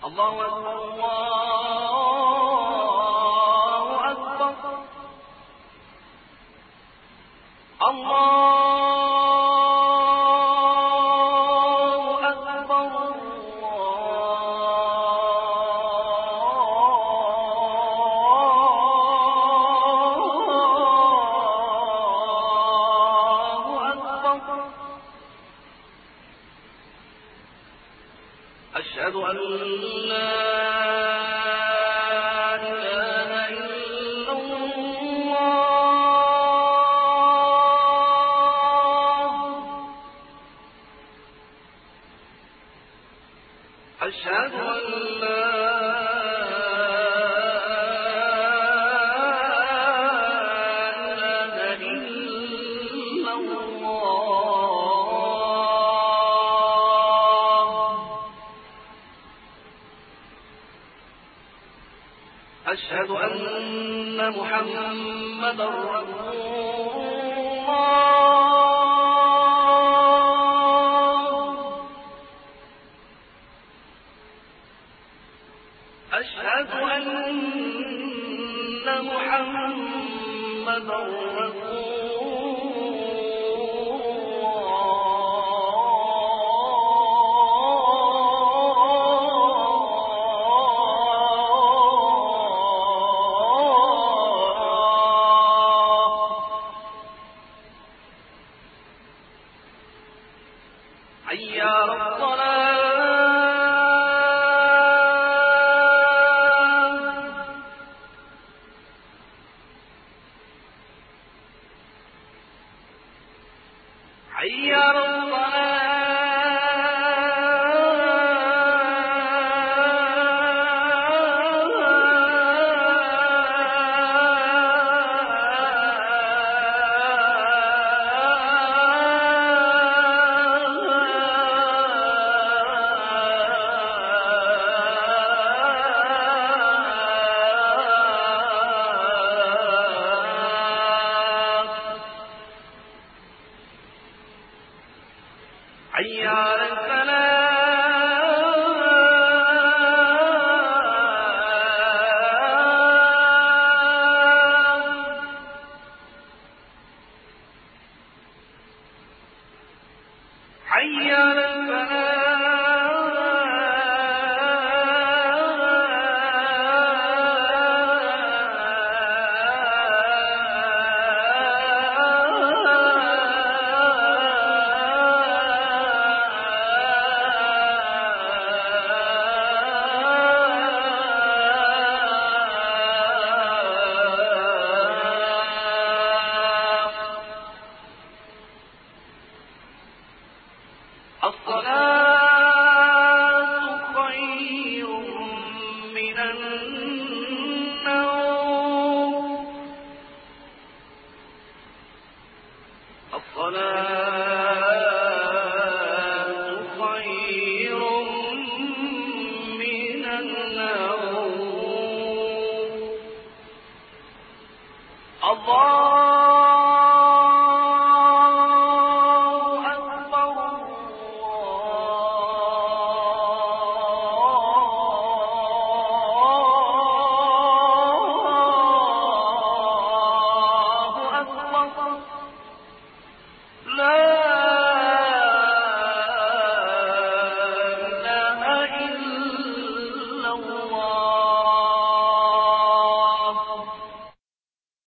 الله أكبر الله أكبر الله أكبر الله أكبر أشهد أن لا إله إلا الله أشهد أن لا إله إلا الله أشهد أن محمدا رسول الله أشهد أن محمدا رسول حي على الصلاة حي على حي على الفلاح حي على الصلاة خير من النوم الصلاة خير من النوم الله